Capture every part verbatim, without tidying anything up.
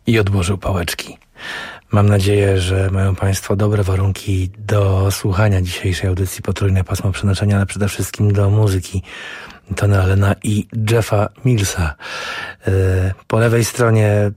i odłożył pałeczki. Mam nadzieję, że mają Państwo dobre warunki do słuchania dzisiejszej audycji Potrójne Pasmo Przenoszenia, ale przede wszystkim do muzyki Tony Allena i Jeffa Millsa. Po lewej stronie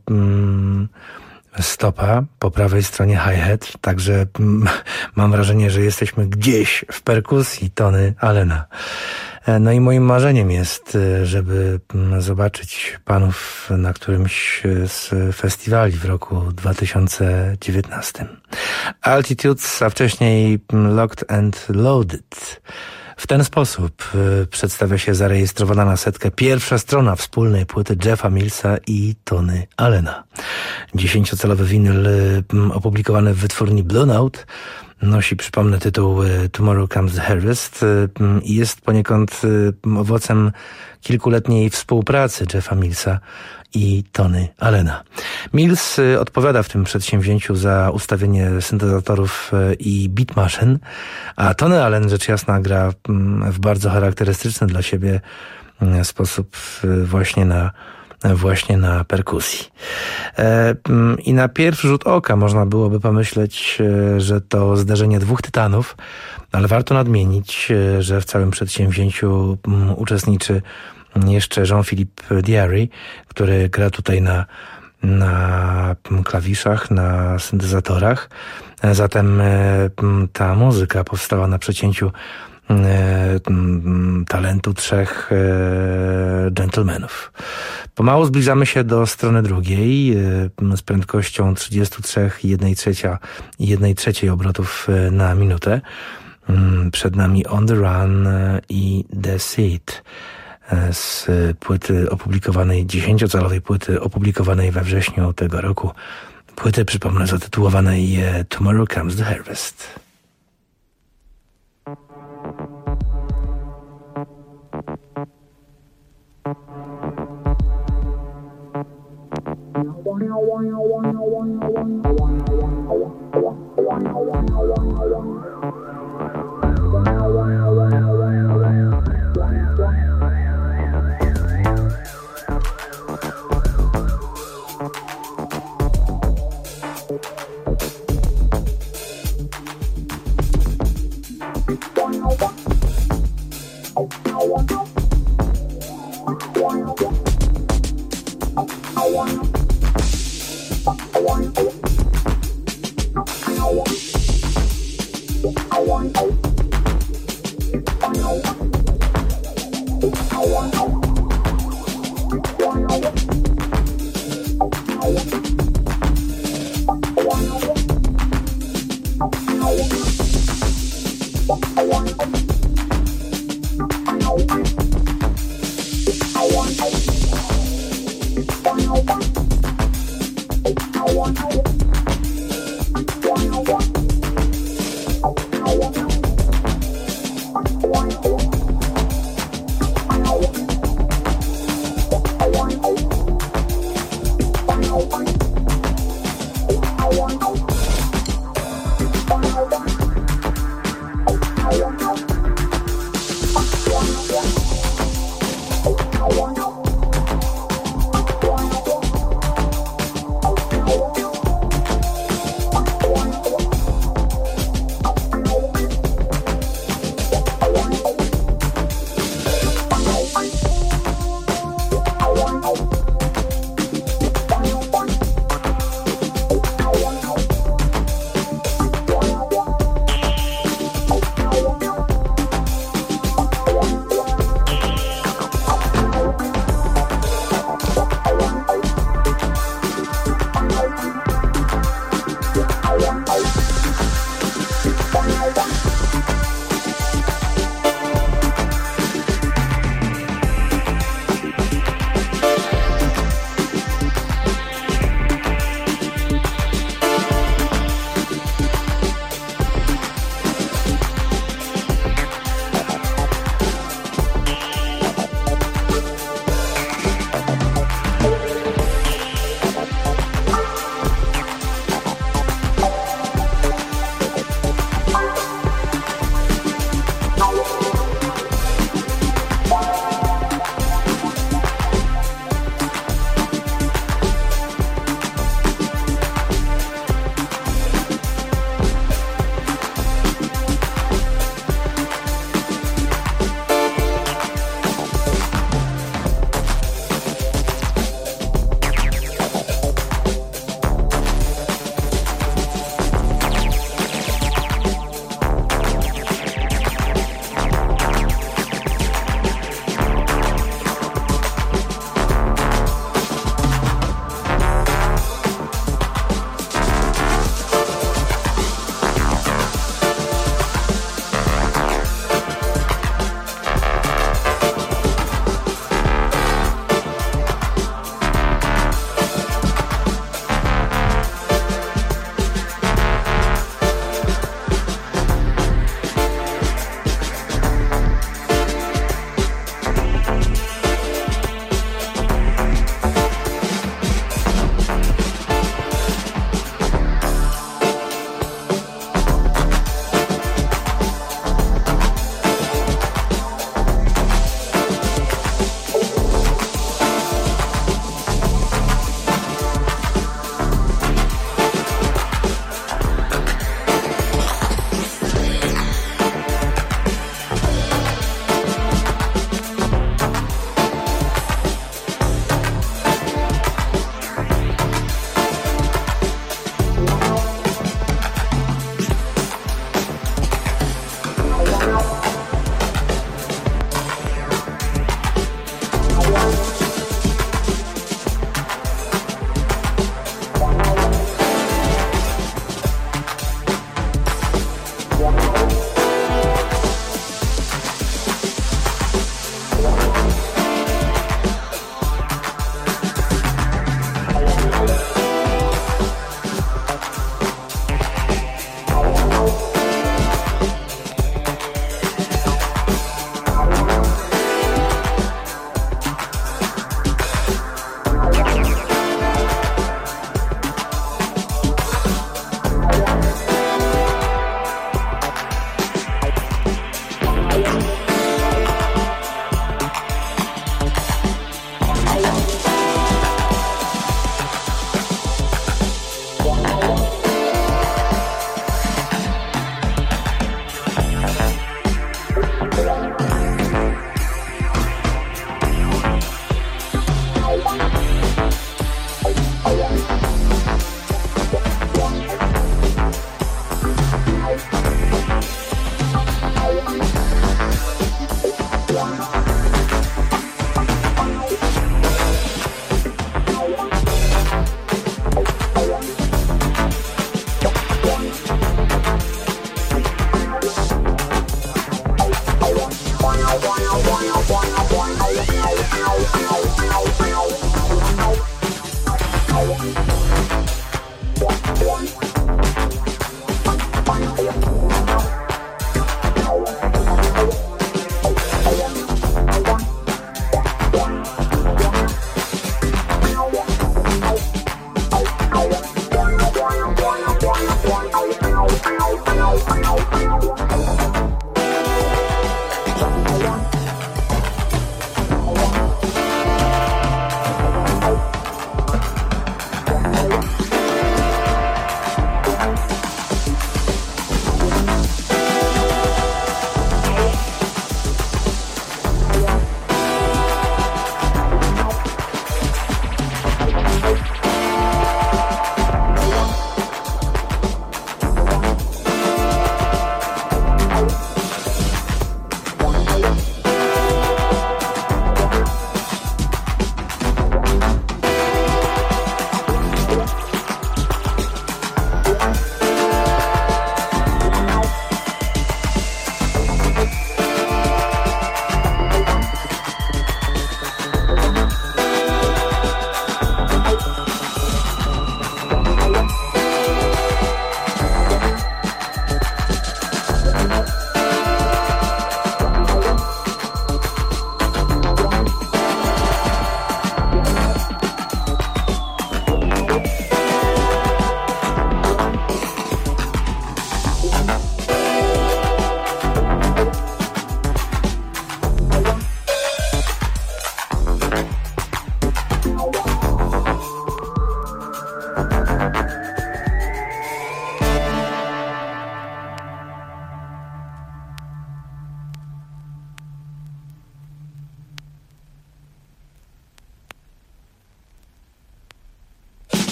stopa, po prawej stronie hi-hat, także mam wrażenie, że jesteśmy gdzieś w perkusji Tony Allena. No i moim marzeniem jest, żeby zobaczyć panów na którymś z festiwali w roku dwa tysiące dziewiętnastym. Altitudes, a wcześniej Locked and Loaded. W ten sposób przedstawia się zarejestrowana na setkę pierwsza strona wspólnej płyty Jeffa Millsa i Tony Allena. Dziesięciocalowy winyl opublikowany w wytwórni Blue Note nosi, przypomnę, tytuł Tomorrow Comes the Harvest i jest poniekąd owocem kilkuletniej współpracy Jeffa Millsa i Tony Allena. Mills odpowiada w tym przedsięwzięciu za ustawienie syntezatorów i beat machine, a Tony Allen rzecz jasna gra w bardzo charakterystyczny dla siebie sposób właśnie na właśnie na perkusji. I na pierwszy rzut oka można byłoby pomyśleć, że to zdarzenie dwóch tytanów, ale warto nadmienić, że w całym przedsięwzięciu uczestniczy jeszcze Jean-Philippe Diary, który gra tutaj na, na klawiszach, na syntezatorach. Zatem ta muzyka powstała na przecięciu talentu trzech dżentelmenów. Pomału zbliżamy się do strony drugiej z prędkością trzydzieści trzy i jedna trzecia obrotów na minutę. Przed nami On the Run i The Seed z płyty opublikowanej, dziesięciocalowej płyty opublikowanej we wrześniu tego roku. Płyty, przypomnę, zatytułowanej Tomorrow Comes the Harvest.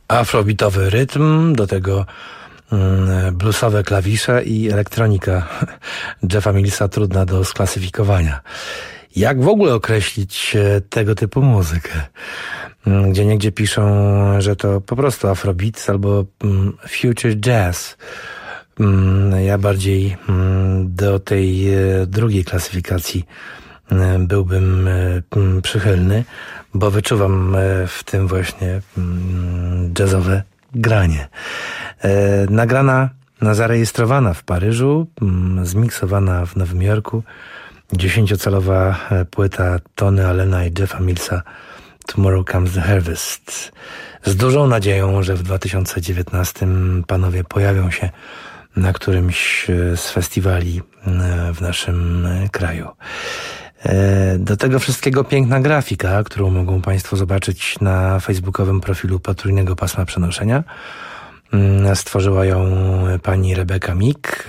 Afrobeatowy rytm, do tego bluesowe klawisze i elektronika Jeffa Millsa trudna do sklasyfikowania. Jak w ogóle określić tego typu muzykę? Gdzie niegdzie piszą, że to po prostu afrobeat albo future jazz. Ja bardziej do tej drugiej klasyfikacji byłbym przychylny, bo wyczuwam w tym właśnie jazzowe granie. Nagrana, zarejestrowana w Paryżu, zmiksowana w Nowym Jorku, dziesięciocalowa płyta Tony Allena i Jeffa Millsa Tomorrow Comes the Harvest. Z dużą nadzieją, że w dwa tysiące dziewiętnastym panowie pojawią się na którymś z festiwali w naszym kraju. Do tego wszystkiego piękna grafika, którą mogą państwo zobaczyć na facebookowym profilu Potrójnego Pasma Przenoszenia. Stworzyła ją pani Rebecca Mick.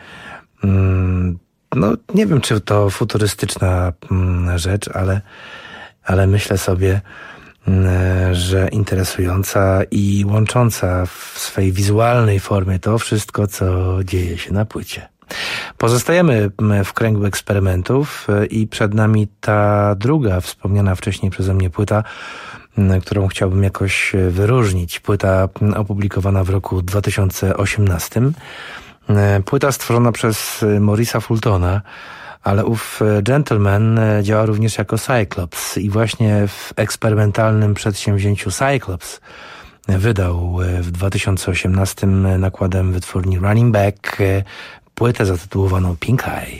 No, nie wiem, czy to futurystyczna rzecz, ale, ale myślę sobie, że interesująca i łącząca w swej wizualnej formie to wszystko, co dzieje się na płycie. Pozostajemy w kręgu eksperymentów i przed nami ta druga, wspomniana wcześniej przeze mnie płyta, którą chciałbym jakoś wyróżnić. Płyta opublikowana w roku dwa tysiące osiemnastym. Płyta stworzona przez Maurice'a Fultona, ale ów gentleman działa również jako Cyclops i właśnie w eksperymentalnym przedsięwzięciu Cyclops wydał w dwa tysiące osiemnastym nakładem wytwórni Running Back płytę zatytułowaną Pink Eye.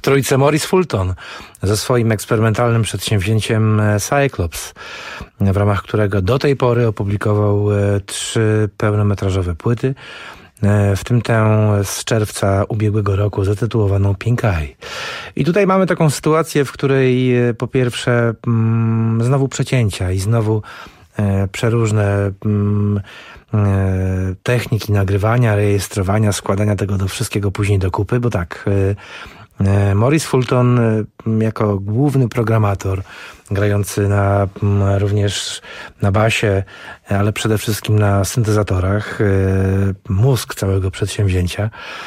w trójce Maurice Fulton ze swoim eksperymentalnym przedsięwzięciem Cyclops, w ramach którego do tej pory opublikował trzy pełnometrażowe płyty, w tym tę z czerwca ubiegłego roku zatytułowaną Pink Eye. I tutaj mamy taką sytuację, w której po pierwsze mm, znowu przecięcia i znowu e, przeróżne mm, e, techniki nagrywania, rejestrowania, składania tego do wszystkiego później do kupy, bo tak, e, Maurice Fulton e, jako główny programator grający na, również na basie, ale przede wszystkim na syntezatorach, mózg całego przedsięwzięcia.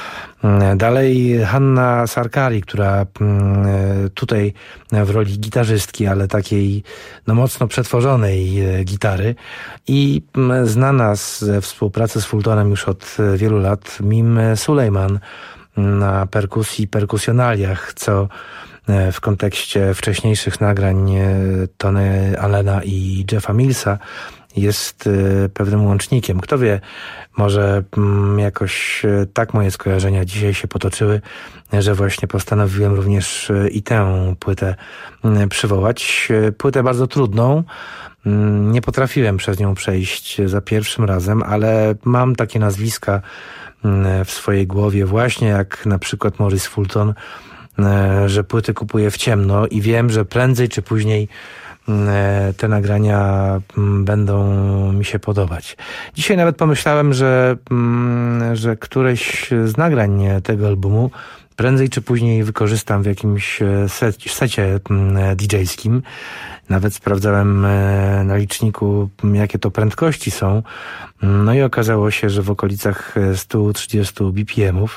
Dalej Hanna Sarkari, która tutaj w roli gitarzystki, ale takiej no mocno przetworzonej gitary i znana ze współpracy z Fultonem już od wielu lat Mim Sulejman na perkusji, perkusjonaliach, co w kontekście wcześniejszych nagrań Tony Allena i Jeffa Millsa jest pewnym łącznikiem. Kto wie, może jakoś tak moje skojarzenia dzisiaj się potoczyły, że właśnie postanowiłem również i tę płytę przywołać. Płytę bardzo trudną. Nie potrafiłem przez nią przejść za pierwszym razem, ale mam takie nazwiska w swojej głowie, właśnie jak na przykład Maurice Fulton, że płyty kupuję w ciemno i wiem, że prędzej czy później te nagrania będą mi się podobać. Dzisiaj nawet pomyślałem, że, że któreś z nagrań tego albumu prędzej czy później wykorzystam w jakimś secie didżejskim. Nawet sprawdzałem na liczniku, jakie to prędkości są. No i okazało się, że w okolicach sto trzydzieści B P M-ów.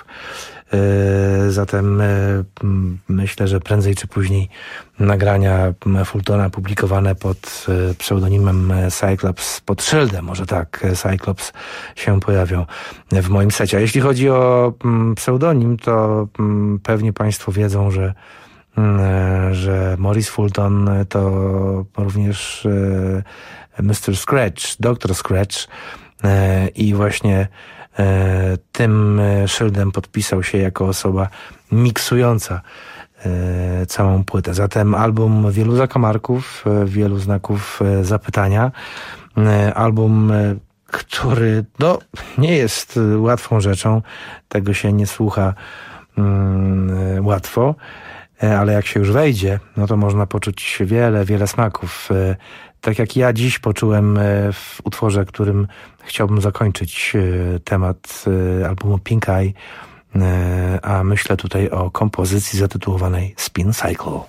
Zatem myślę, że prędzej czy później nagrania Fultona publikowane pod pseudonimem Cyclops, pod szyldem, może tak, Cyclops się pojawią w moim secie. A jeśli chodzi o pseudonim, to pewnie Państwo wiedzą, że że Maurice Fulton to również mister Scratch, doktor Scratch i właśnie tym szyldem podpisał się jako osoba miksująca całą płytę. Zatem album wielu zakamarków, wielu znaków zapytania. Album, który no, nie jest łatwą rzeczą, tego się nie słucha um, łatwo, ale jak się już wejdzie, no to można poczuć wiele, wiele smaków. Tak jak ja dziś poczułem w utworze, którym chciałbym zakończyć temat albumu Pink Eye, a myślę tutaj o kompozycji zatytułowanej Spin Cycle.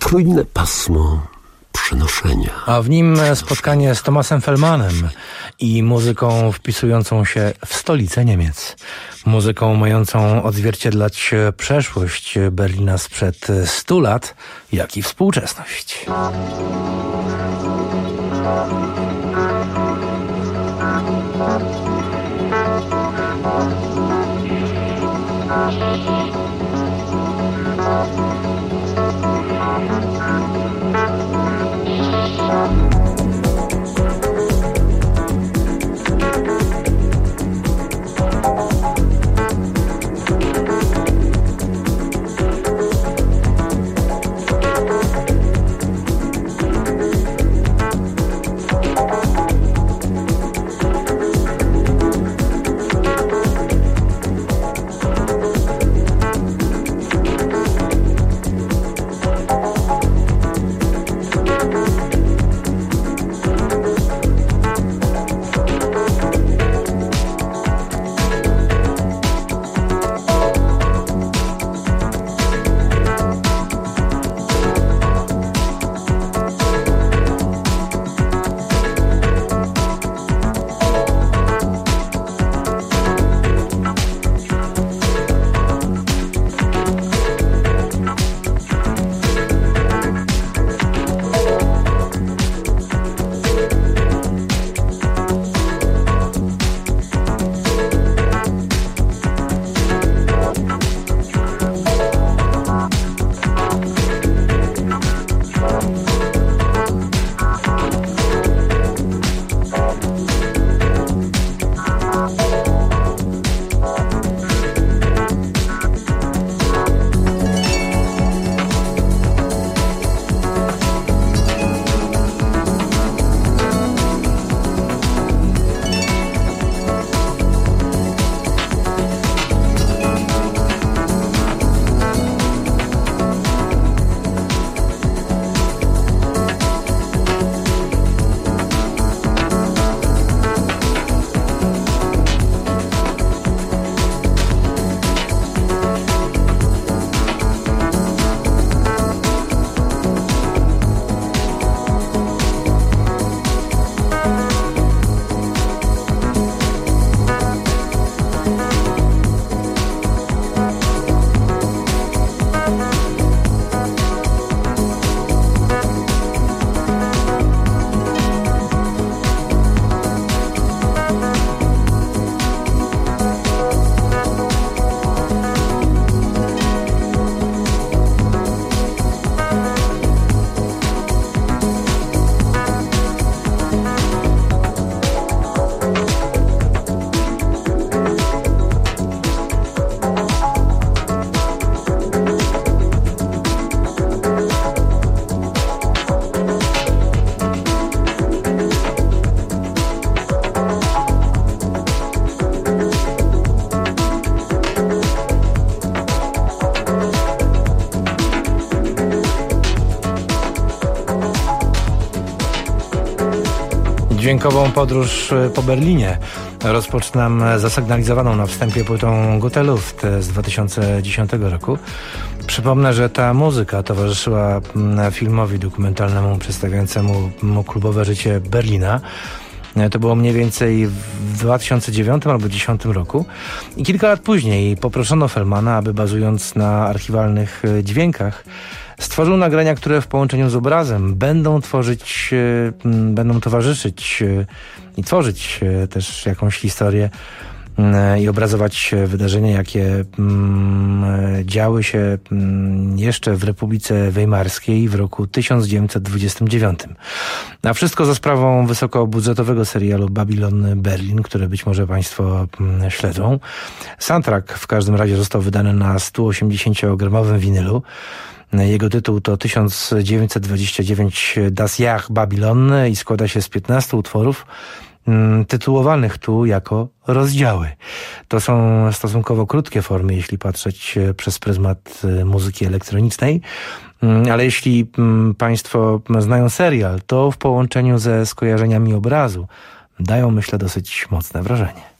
fluidne pasmo przenoszenia. A w nim spotkanie z Thomasem Fellmanem i muzyką wpisującą się w stolicę Niemiec. Muzyką mającą odzwierciedlać przeszłość Berlina sprzed stu lat, jak i współczesność. Dźwiękową podróż po Berlinie rozpoczynam zasygnalizowaną na wstępie płytą Gute Luft z dwa tysiące dziesiątego roku. Przypomnę, że ta muzyka towarzyszyła filmowi dokumentalnemu przedstawiającemu klubowe życie Berlina. To było mniej więcej w dwa tysiące dziewiątym albo dwa tysiące dziesiątym roku. I kilka lat później poproszono Fellmana, aby bazując na archiwalnych dźwiękach stworzył nagrania, które w połączeniu z obrazem będą tworzyć, będą towarzyszyć i tworzyć też jakąś historię i obrazować wydarzenia, jakie działy się jeszcze w Republice Weimarskiej w roku tysiąc dziewięćset dwudziestym dziewiątym. A wszystko za sprawą wysokobudżetowego serialu Babylon Berlin, który być może Państwo śledzą. Soundtrack w każdym razie został wydany na stu osiemdziesięciogramowym winylu. Jego tytuł to tysiąc dziewięćset dwadzieścia dziewięć Das Jahr Babylon i składa się z piętnastu utworów tytułowanych tu jako rozdziały. To są stosunkowo krótkie formy, jeśli patrzeć przez pryzmat muzyki elektronicznej, ale jeśli Państwo znają serial, to w połączeniu ze skojarzeniami obrazu dają, myślę, dosyć mocne wrażenie.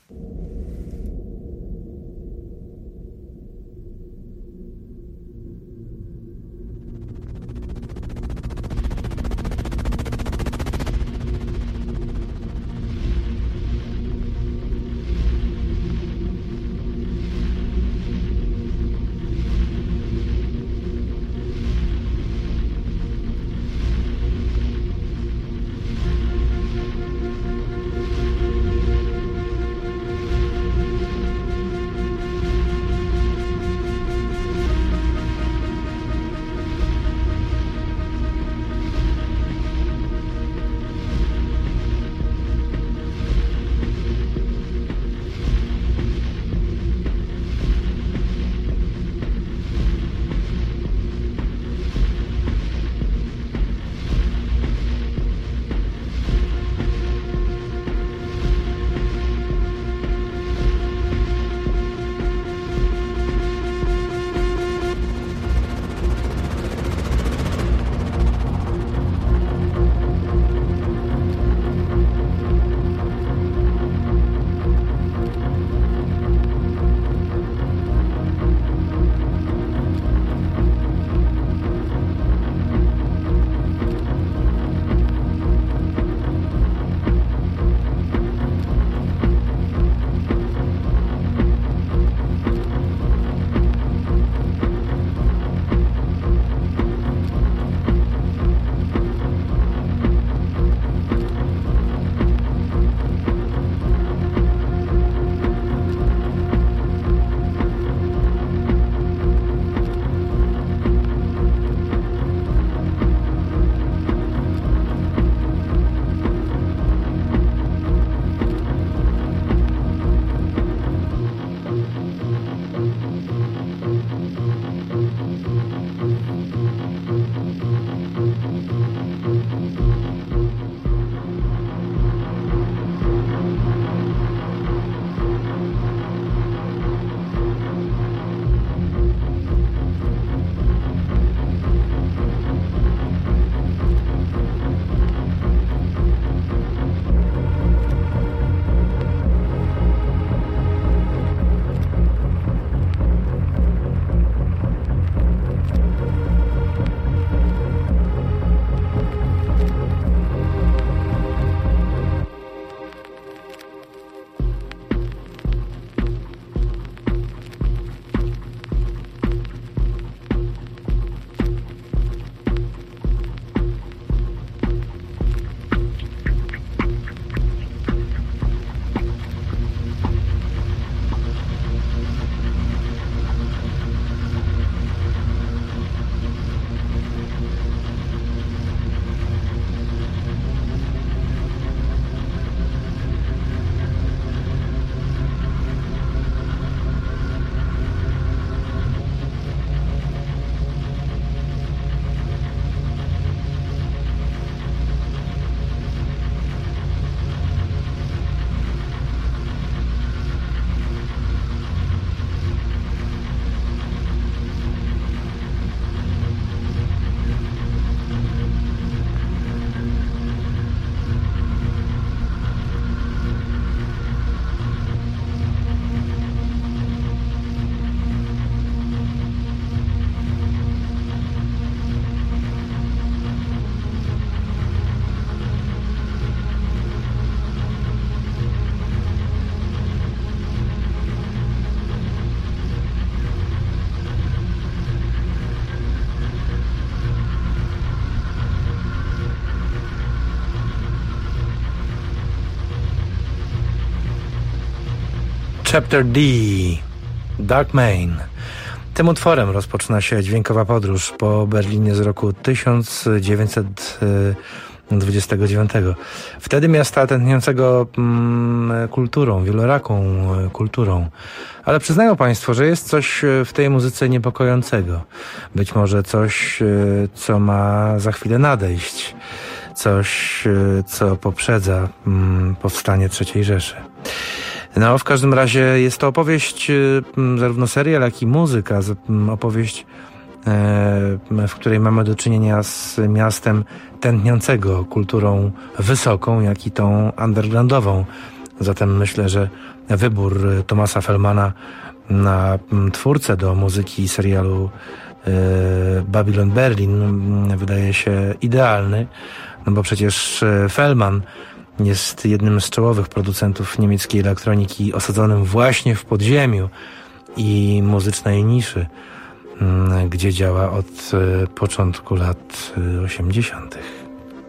Chapter D, Dark Main. Tym utworem rozpoczyna się dźwiękowa podróż po Berlinie z roku tysiąc dziewięćset dwudziestego dziewiątego. Wtedy miasta tętniącego mm, kulturą, wieloraką kulturą. Ale przyznają Państwo, że jest coś w tej muzyce niepokojącego. Być może coś, co ma za chwilę nadejść. Coś, co poprzedza mm, powstanie trzeciej Rzeszy. No, w każdym razie jest to opowieść, zarówno serial, jak i muzyka, opowieść, w której mamy do czynienia z miastem tętniącego kulturą wysoką, jak i tą undergroundową. Zatem myślę, że wybór Thomasa Fellmana na twórcę do muzyki serialu Babylon Berlin wydaje się idealny, no bo przecież Fellman jest jednym z czołowych producentów niemieckiej elektroniki, osadzonym właśnie w podziemiu i muzycznej niszy, gdzie działa od początku lat osiemdziesiątych.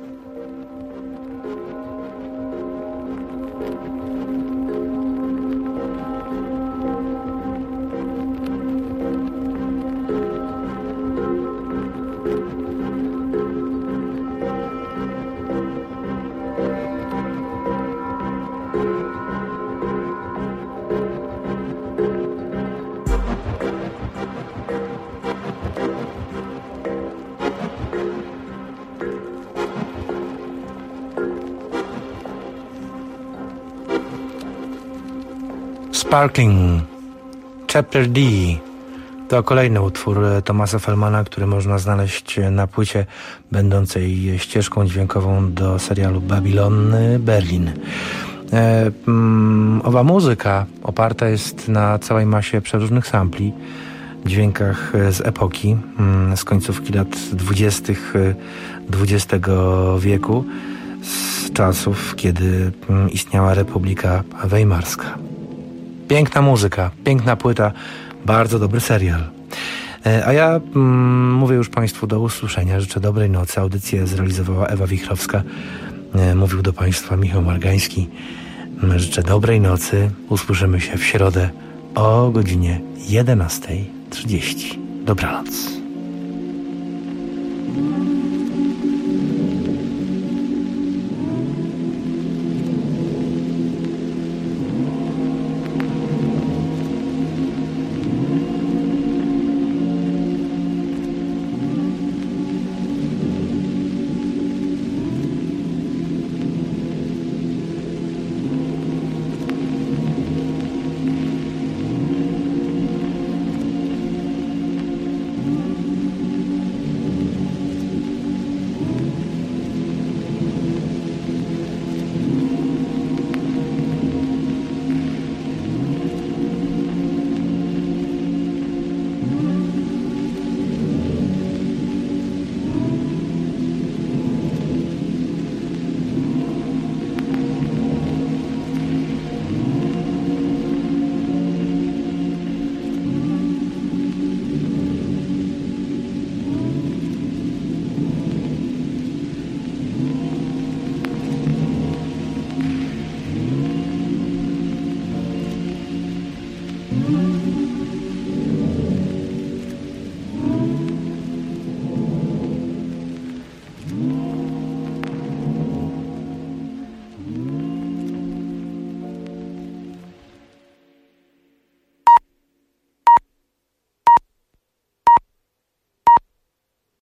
Sparkling, Chapter D to kolejny utwór Thomasa Fellmana, który można znaleźć na płycie będącej ścieżką dźwiękową do serialu Babylon Berlin. E, mm, owa muzyka oparta jest na całej masie przeróżnych sampli, dźwiękach z epoki, mm, z końcówki lat dwudziestych dwudziestego wieku, z czasów, kiedy mm, istniała Republika Weimarska. Piękna muzyka, piękna płyta, bardzo dobry serial. A ja mm, mówię już Państwu do usłyszenia. Życzę dobrej nocy. Audycję zrealizowała Ewa Wichrowska. Mówił do Państwa Michał Margański. Życzę dobrej nocy. Usłyszymy się w środę o godzinie jedenasta trzydzieści. Dobranoc.